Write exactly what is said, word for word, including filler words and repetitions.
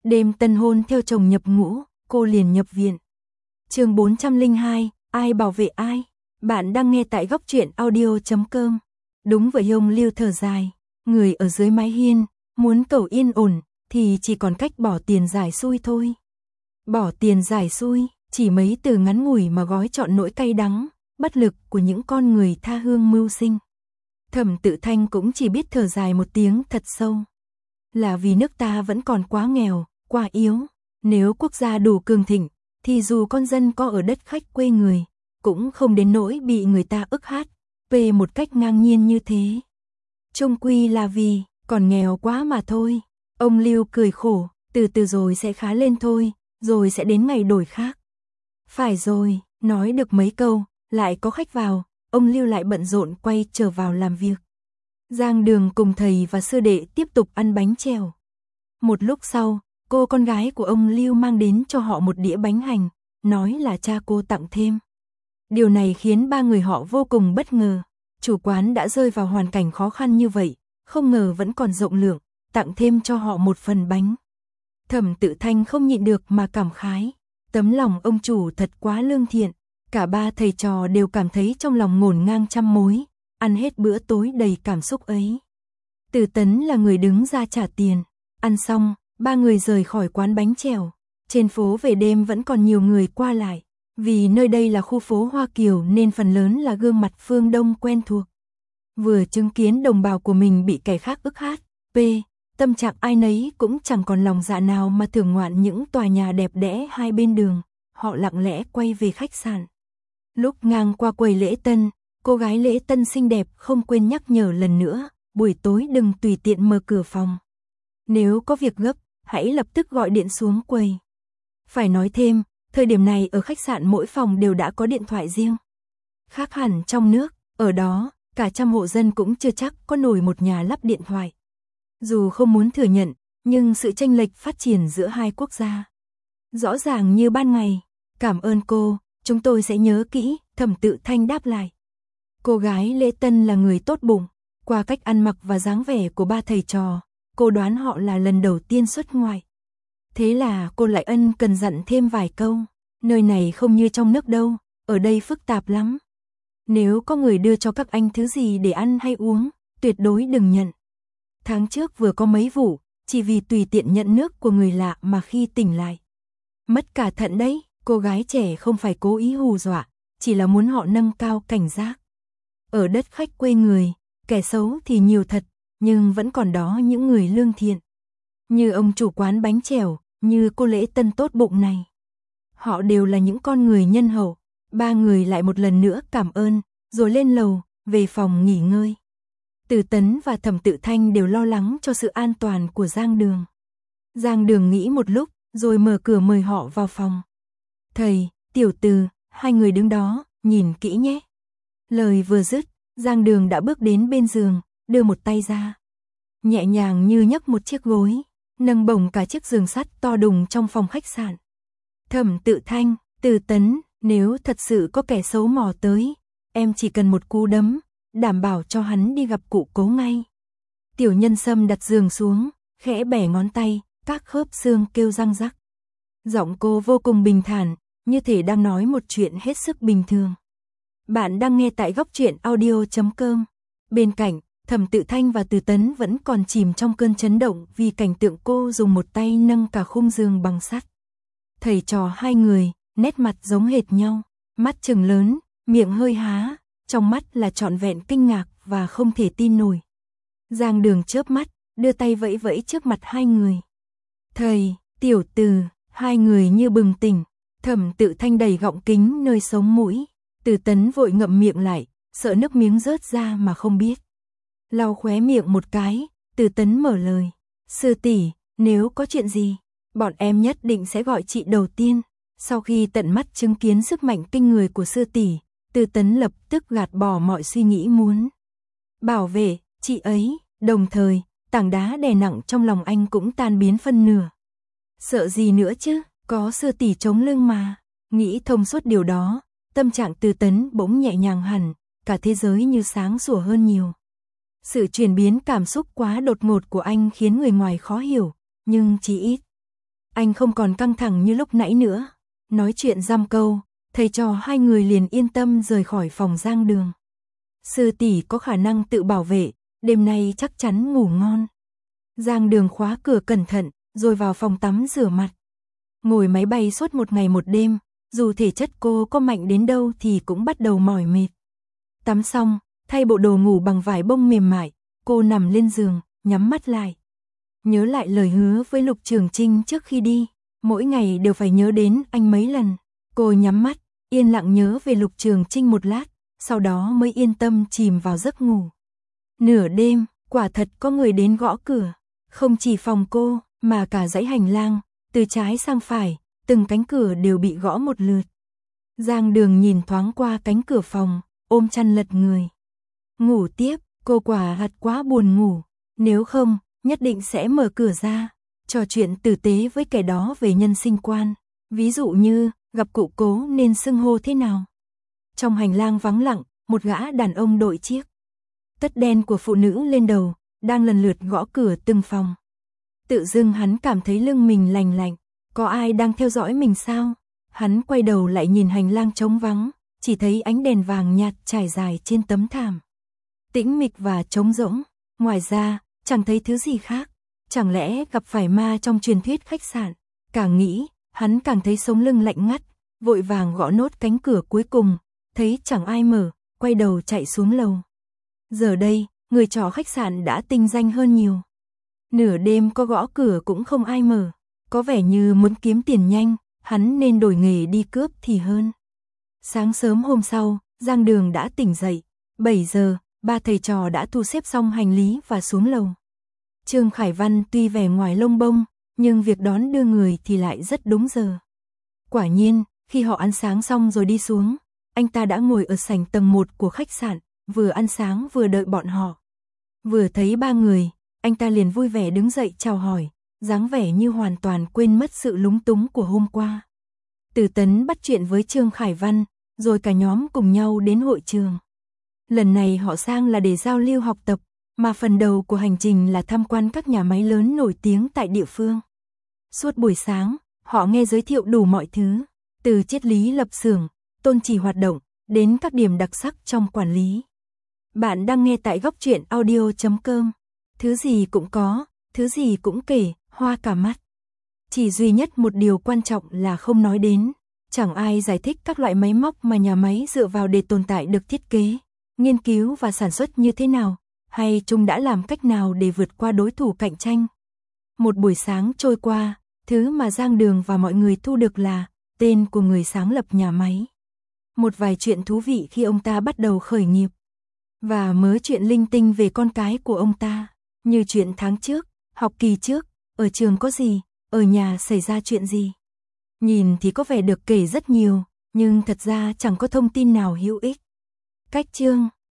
Đêm tân hôn theo chồng nhập ngũ, cô liền nhập viện. Chương bốn trăm lẻ hai, ai bảo vệ ai? Bạn đang nghe tại góc truyện audio chấm com. Đúng vậy, ông Lưu thở dài, người ở dưới mái hiên, muốn cầu yên ổn, thì chỉ còn cách bỏ tiền giải xui thôi. Bỏ tiền giải xui, chỉ mấy từ ngắn ngủi mà gói trọn nỗi cay đắng, bất lực của những con người tha hương mưu sinh. Thẩm Tự Thanh cũng chỉ biết thở dài một tiếng thật sâu. Là vì nước ta vẫn còn quá nghèo, quá yếu. Nếu quốc gia đủ cường thịnh, thì dù con dân có ở đất khách quê người, cũng không đến nỗi bị người ta ức hát, về một cách ngang nhiên như thế. Chung quy là vì, còn nghèo quá mà thôi. Ông Lưu cười khổ, từ từ rồi sẽ khá lên thôi, rồi sẽ đến ngày đổi khác. Phải rồi, nói được mấy câu, lại có khách vào, ông Lưu lại bận rộn quay trở vào làm việc. Giang Đường cùng thầy và sư đệ tiếp tục ăn bánh trèo. Một lúc sau, cô con gái của ông Lưu mang đến cho họ một đĩa bánh hành, nói là cha cô tặng thêm. Điều này khiến ba người họ vô cùng bất ngờ. Chủ quán đã rơi vào hoàn cảnh khó khăn như vậy, không ngờ vẫn còn rộng lượng, tặng thêm cho họ một phần bánh. Thẩm Tự Thanh không nhịn được mà cảm khái, tấm lòng ông chủ thật quá lương thiện. Cả ba thầy trò đều cảm thấy trong lòng ngổn ngang trăm mối, ăn hết bữa tối đầy cảm xúc ấy. Từ Tấn là người đứng ra trả tiền. Ăn xong, ba người rời khỏi quán bánh trèo. Trên phố về đêm vẫn còn nhiều người qua lại, vì nơi đây là khu phố Hoa Kiều nên phần lớn là gương mặt phương Đông quen thuộc. Vừa chứng kiến đồng bào của mình bị kẻ khác ức hát, p, tâm trạng ai nấy cũng chẳng còn lòng dạ nào mà thưởng ngoạn những tòa nhà đẹp đẽ hai bên đường. Họ lặng lẽ quay về khách sạn. Lúc ngang qua quầy lễ tân, cô gái lễ tân xinh đẹp không quên nhắc nhở lần nữa, buổi tối đừng tùy tiện mở cửa phòng. Nếu có việc gấp, hãy lập tức gọi điện xuống quầy. Phải nói thêm, thời điểm này ở khách sạn mỗi phòng đều đã có điện thoại riêng. Khác hẳn trong nước, ở đó, cả trăm hộ dân cũng chưa chắc có nổi một nhà lắp điện thoại. Dù không muốn thừa nhận, nhưng sự chênh lệch phát triển giữa hai quốc gia rõ ràng như ban ngày. Cảm ơn cô, chúng tôi sẽ nhớ kỹ, Thẩm Tự Thanh đáp lại. Cô gái lễ tân là người tốt bụng, qua cách ăn mặc và dáng vẻ của ba thầy trò, cô đoán họ là lần đầu tiên xuất ngoại. Thế là cô lại ân cần dặn thêm vài câu, nơi này không như trong nước đâu, ở đây phức tạp lắm. Nếu có người đưa cho các anh thứ gì để ăn hay uống, tuyệt đối đừng nhận. Tháng trước vừa có mấy vụ, chỉ vì tùy tiện nhận nước của người lạ mà khi tỉnh lại mất cả thận đấy. Cô gái trẻ không phải cố ý hù dọa, chỉ là muốn họ nâng cao cảnh giác. Ở đất khách quê người, kẻ xấu thì nhiều thật, nhưng vẫn còn đó những người lương thiện. Như ông chủ quán bánh trèo, như cô lễ tân tốt bụng này. Họ đều là những con người nhân hậu. Ba người lại một lần nữa cảm ơn, rồi lên lầu, về phòng nghỉ ngơi. Từ Tấn và Thẩm Tự Thanh đều lo lắng cho sự an toàn của Giang Đường. Giang Đường nghĩ một lúc, rồi mở cửa mời họ vào phòng. Thầy, Tiểu Từ, hai người đứng đó, nhìn kỹ nhé. Lời vừa dứt, Giang Đường đã bước đến bên giường, đưa một tay ra. Nhẹ nhàng như nhấc một chiếc gối, nâng bổng cả chiếc giường sắt to đùng trong phòng khách sạn. Thẩm Tự Thanh, Từ Tấn, nếu thật sự có kẻ xấu mò tới, em chỉ cần một cú đấm, đảm bảo cho hắn đi gặp cụ Cố ngay. Tiểu Nhân Sâm đặt giường xuống, khẽ bẻ ngón tay, các khớp xương kêu răng rắc. Giọng cô vô cùng bình thản, như thể đang nói một chuyện hết sức bình thường. Bạn đang nghe tại góc truyện audio chấm com. Bên cạnh, Thẩm Tự Thanh và Từ Tấn vẫn còn chìm trong cơn chấn động vì cảnh tượng cô dùng một tay nâng cả khung giường bằng sắt. Thầy trò hai người, nét mặt giống hệt nhau, mắt trừng lớn, miệng hơi há, trong mắt là trọn vẹn kinh ngạc và không thể tin nổi. Giang Đường chớp mắt, đưa tay vẫy vẫy trước mặt hai người. Thầy, Tiểu Từ, hai người như bừng tỉnh. Thẩm Tự Thanh đầy gọng kính nơi sống mũi. Từ Tấn vội ngậm miệng lại, sợ nước miếng rớt ra mà không biết. Lau khóe miệng một cái, Từ Tấn mở lời. Sư tỷ, nếu có chuyện gì, bọn em nhất định sẽ gọi chị đầu tiên. Sau khi tận mắt chứng kiến sức mạnh kinh người của sư tỷ, Từ Tấn lập tức gạt bỏ mọi suy nghĩ muốn bảo vệ chị ấy, đồng thời, tảng đá đè nặng trong lòng anh cũng tan biến phân nửa. Sợ gì nữa chứ, có sư tỷ chống lưng mà. Nghĩ thông suốt điều đó, tâm trạng Từ Tấn bỗng nhẹ nhàng hẳn, cả thế giới như sáng sủa hơn nhiều. Sự chuyển biến cảm xúc quá đột ngột của anh khiến người ngoài khó hiểu, nhưng chỉ ít Anh không còn căng thẳng như lúc nãy nữa. Nói chuyện dăm câu, thầy trò hai người liền yên tâm rời khỏi phòng Giang Đường. Sư tỷ có khả năng tự bảo vệ, đêm nay chắc chắn ngủ ngon. Giang Đường khóa cửa cẩn thận, rồi vào phòng tắm rửa mặt. Ngồi máy bay suốt một ngày một đêm, dù thể chất cô có mạnh đến đâu thì cũng bắt đầu mỏi mệt. Tắm xong, thay bộ đồ ngủ bằng vải bông mềm mại, cô nằm lên giường, nhắm mắt lại. Nhớ lại lời hứa với Lục Trường Trinh trước khi đi, mỗi ngày đều phải nhớ đến anh mấy lần. Cô nhắm mắt, yên lặng nhớ về Lục Trường Trinh một lát, sau đó mới yên tâm chìm vào giấc ngủ. Nửa đêm, quả thật có người đến gõ cửa, không chỉ phòng cô, mà cả dãy hành lang, từ trái sang phải, từng cánh cửa đều bị gõ một lượt. Giang Đường nhìn thoáng qua cánh cửa phòng, ôm chăn lật người. Ngủ tiếp, cô quả thật quá buồn ngủ, nếu không, nhất định sẽ mở cửa ra, trò chuyện tử tế với kẻ đó về nhân sinh quan, ví dụ như, gặp cụ Cố nên xưng hô thế nào. Trong hành lang vắng lặng, một gã đàn ông đội chiếc tất đen của phụ nữ lên đầu, đang lần lượt gõ cửa từng phòng. Tự dưng hắn cảm thấy lưng mình lành lạnh, có ai đang theo dõi mình sao? Hắn quay đầu lại nhìn hành lang trống vắng, chỉ thấy ánh đèn vàng nhạt trải dài trên tấm thảm. Tĩnh mịch và trống rỗng, ngoài ra, chẳng thấy thứ gì khác. Chẳng lẽ gặp phải ma trong truyền thuyết khách sạn? Càng nghĩ, hắn càng thấy sống lưng lạnh ngắt, vội vàng gõ nốt cánh cửa cuối cùng, thấy chẳng ai mở, quay đầu chạy xuống lầu. Giờ đây, người trọ khách sạn đã tinh danh hơn nhiều. Nửa đêm có gõ cửa cũng không ai mở, có vẻ như muốn kiếm tiền nhanh, hắn nên đổi nghề đi cướp thì hơn. Sáng sớm hôm sau, Giang Đường đã tỉnh dậy, bảy giờ, ba thầy trò đã thu xếp xong hành lý và xuống lầu. Trương Khải Văn tuy vẻ ngoài lông bông, nhưng việc đón đưa người thì lại rất đúng giờ. Quả nhiên, khi họ ăn sáng xong rồi đi xuống, anh ta đã ngồi ở sảnh tầng một của khách sạn, vừa ăn sáng vừa đợi bọn họ. Vừa thấy ba người, anh ta liền vui vẻ đứng dậy chào hỏi, dáng vẻ như hoàn toàn quên mất sự lúng túng của hôm qua. Từ Tấn bắt chuyện với Trương Khải Văn, rồi cả nhóm cùng nhau đến hội trường. Lần này họ sang là để giao lưu học tập, mà phần đầu của hành trình là tham quan các nhà máy lớn nổi tiếng tại địa phương. Suốt buổi sáng, họ nghe giới thiệu đủ mọi thứ, từ triết lý lập xưởng, tôn chỉ hoạt động, đến các điểm đặc sắc trong quản lý. Bạn đang nghe tại góc truyện audio chấm com. Thứ gì cũng có, thứ gì cũng kể, hoa cả mắt. Chỉ duy nhất một điều quan trọng là không nói đến. Chẳng ai giải thích các loại máy móc mà nhà máy dựa vào để tồn tại được thiết kế, nghiên cứu và sản xuất như thế nào, hay chúng đã làm cách nào để vượt qua đối thủ cạnh tranh. Một buổi sáng trôi qua, thứ mà Giang Đường và mọi người thu được là tên của người sáng lập nhà máy. Một vài chuyện thú vị khi ông ta bắt đầu khởi nghiệp. Và mớ chuyện linh tinh về con cái của ông ta, như chuyện tháng trước, học kỳ trước, ở trường có gì, ở nhà xảy ra chuyện gì. Nhìn thì có vẻ được kể rất nhiều, nhưng thật ra chẳng có thông tin nào hữu ích. Cách chương